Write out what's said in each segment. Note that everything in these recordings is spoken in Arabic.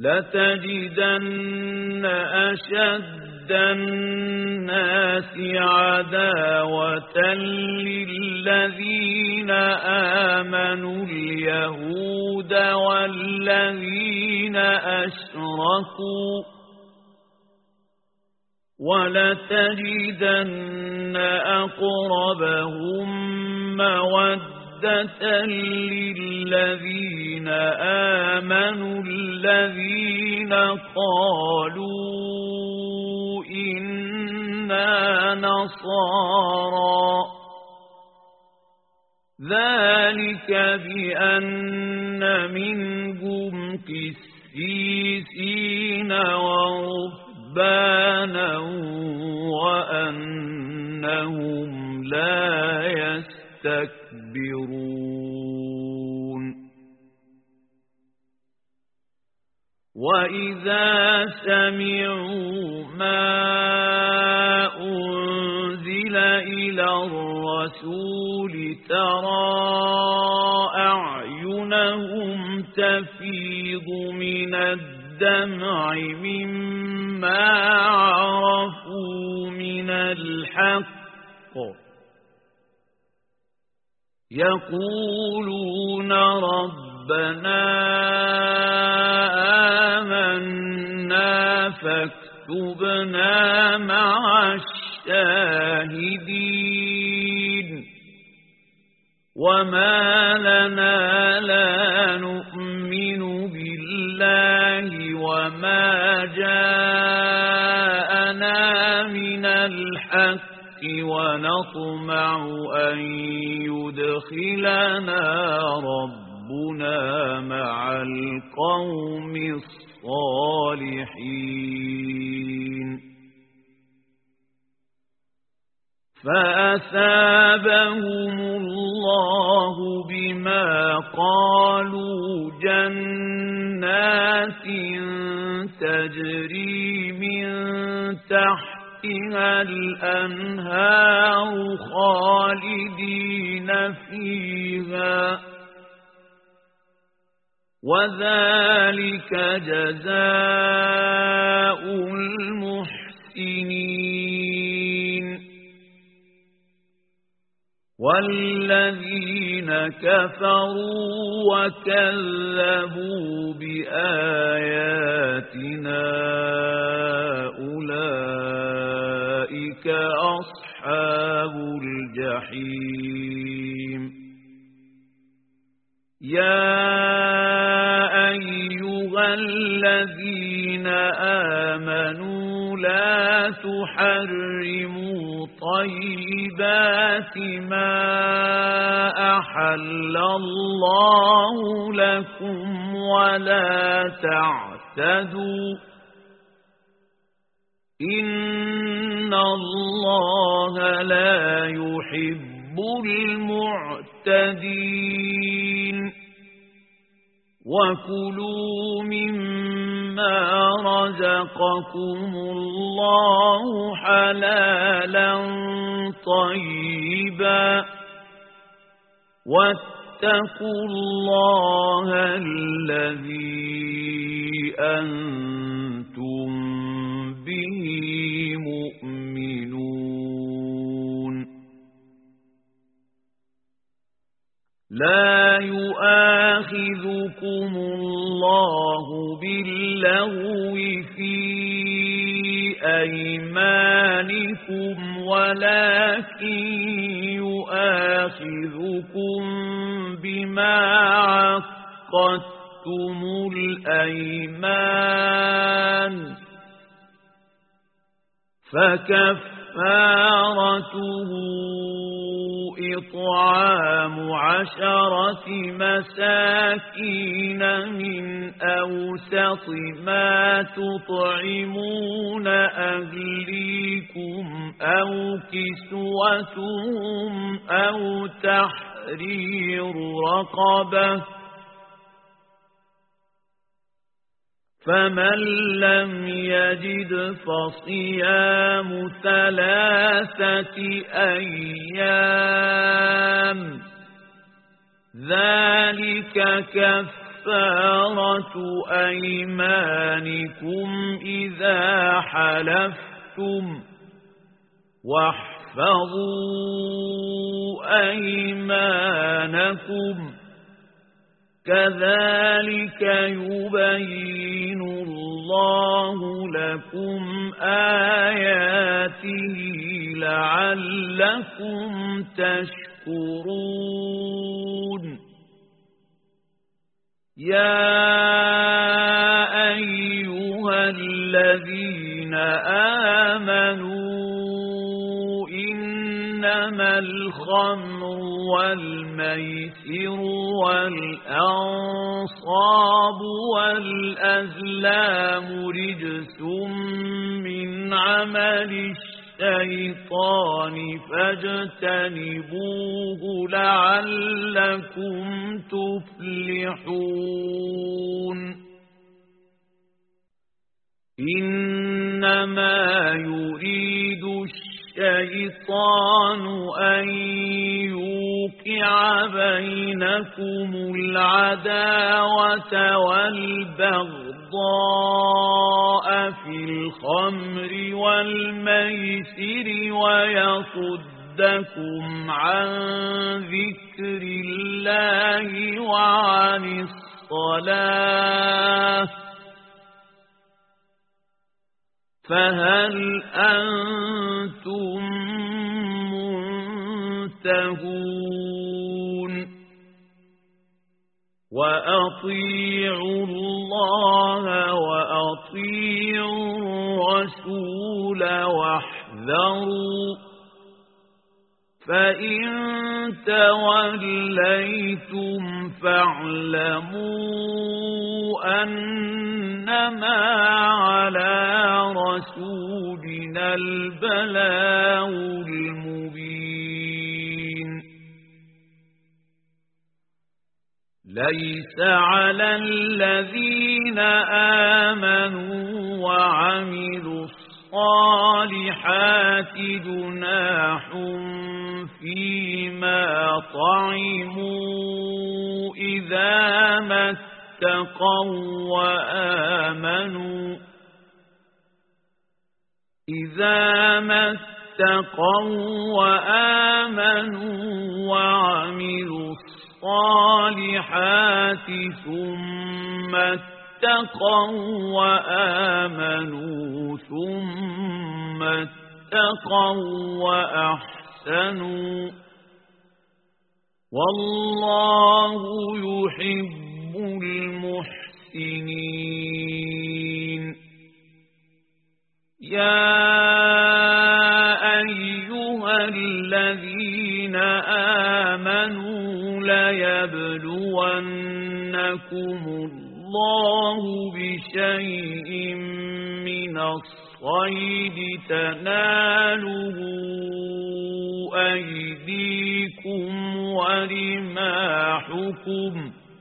لتجدن أشد الناس عداوة للذين آمنوا اليهود والذين أشركوا ولتجدن أقربهم مودة للذين آمنوا الذين قالوا إنا نصارى ذلك بأن منهم قسيسين ورهبانا وأنهم لا يستكبرون وإذا سمعوا ما أنزل إلى الرسول ترى أعينهم تفيض من الدمع مما عرفوا من الحق يقولون ربنا آمنا فاكتبنا مع الشاهدين وما لنا لا نؤمن بالله وما جاءنا من الحق ونطمع أن يدخلنا ربنا مع القوم الصالحين فأثابهم الله بما قالوا جنات تجري من تحتها الأنهار خالدين فيها وذلك جزاء المحسنين والذين كفروا وكذبوا بآياتنا أولئك أصحاب الجحيم يا أيها الذين آمنوا لا تحرموا طيبات ما أحل الله لكم ولا تعتدوا إن الله لا يحب المعتدين وكلوا مما رزقكم الله حلالا طيبا واتقوا الله الذي أنتم به مؤمنون لا يؤاخذكم الله باللغو في أيمانكم ولكن يؤاخذكم بما عقدتم الأيمان فكفارته إطعام 10 مساكين من أوسط ما تطعمون أهليكم أو كسوتهم أو تحرير رقبة فمن لم يجد فصيام 3 أيام ذلك كفارة كفارة أيمانكم إذا حلفتم واحفظوا أيمانكم كذلك يبين الله لكم آياته لعلكم تشكرون يا أيها الذين آمنوا إنما الخمر والميسر والأنصاب والأزلام رجس من عمل الشيطان فاجتنبوه لعلكم تفلحون إنما يريد الشيطان أن يوقع بينكم العداوة والبغضاء في الخمر والميسر ويصدكم عن ذكر الله وعن الصلاة فهل أنتم منتهون وأطيعوا الله وأطيعوا الرسول واحذروا فإن توليتم فاعلموا أنما على رسولنا البلاغ المبين ليس على الذين آمنوا وعملوا الصالحات جناح فيما طعموا إذا ما اتقوا وآمنوا وعملوا الصالحات ثم اتقوا وآمنوا ثم اتقوا وأحسنوا والله يحب المحسنين يا أيها الذين آمنوا ليبلونكم الله بشيء من الصيد تناله أيديكم ورماحكم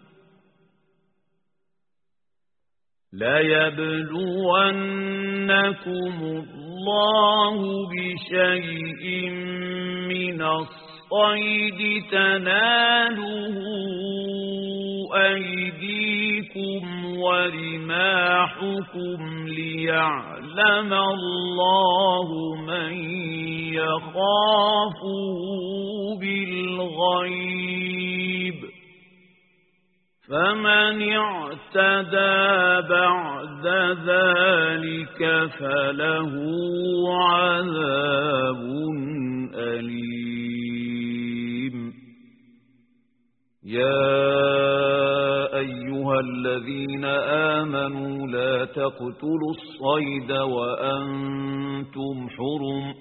ليبلونكم الله بشيء من الصيد تناله أيديكم ورماحكم ليعلم الله من يخافه بالغيب فمن اعتدى بعد ذلك فله عذاب أليم يا أيها الذين آمنوا لا تقتلوا الصيد وأنتم حرم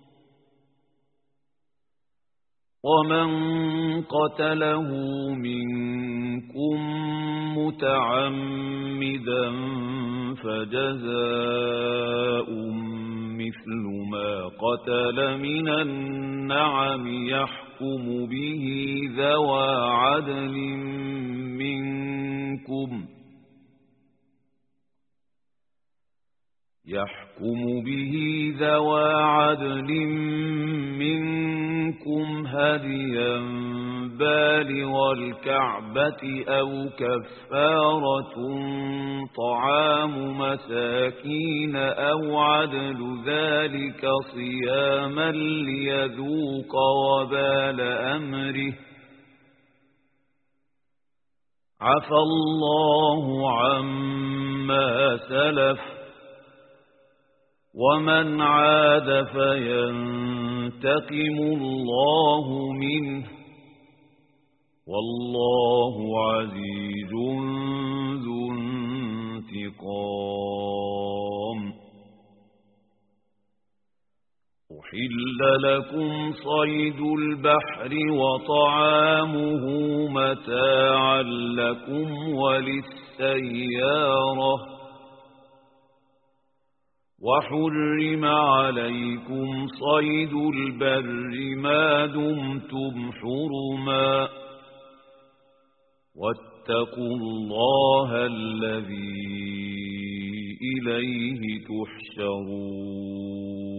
ومن قتله منكم متعمدا فجزاء مثل ما قتل من النعم يحكم به ذوى عدل منكم منكم هديا بالغ الكعبة أو كفارة طعام مساكين أو عدل ذلك صياما ليذوق وبال أمره عفى الله عما سلف ومن عاد فينتقم الله منه والله عزيز ذو انتقام أحل لكم صيد البحر وطعامه متاعا لكم وللسيارة وحرم عليكم صيد البر ما دمتم حرما واتقوا الله الذي إليه تحشرون